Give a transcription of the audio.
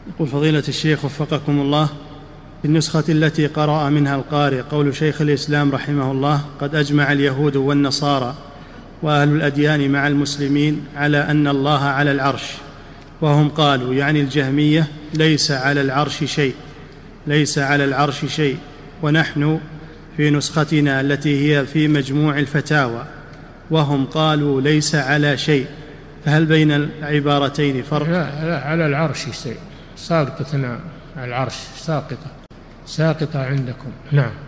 يقول فضيلة الشيخ وفقكم الله، في النسخة التي قرأ منها القارئ قول شيخ الإسلام رحمه الله: قد أجمع اليهود والنصارى وأهل الأديان مع المسلمين على أن الله على العرش، وهم قالوا يعني الجهمية ليس على العرش شيء، ونحن في نسختنا التي هي في مجموع الفتاوى وهم قالوا ليس على شيء، فهل بين العبارتين فرق؟ لا، على العرش شيء، ساقطة على العرش، ساقطة عندكم. نعم.